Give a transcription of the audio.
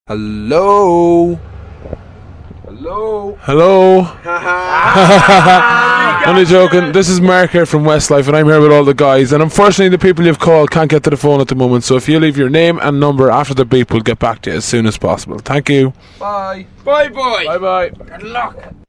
Hello? Hello? Hello? Only joking. This is Mark here from Westlife, and I'm here with all the guys. And unfortunately, the people you've called can't get to the phone at the moment. So if you leave your name and number after the beep, we'll get back to you as soon as possible. Thank you. Bye. Bye bye. Bye bye. Good luck.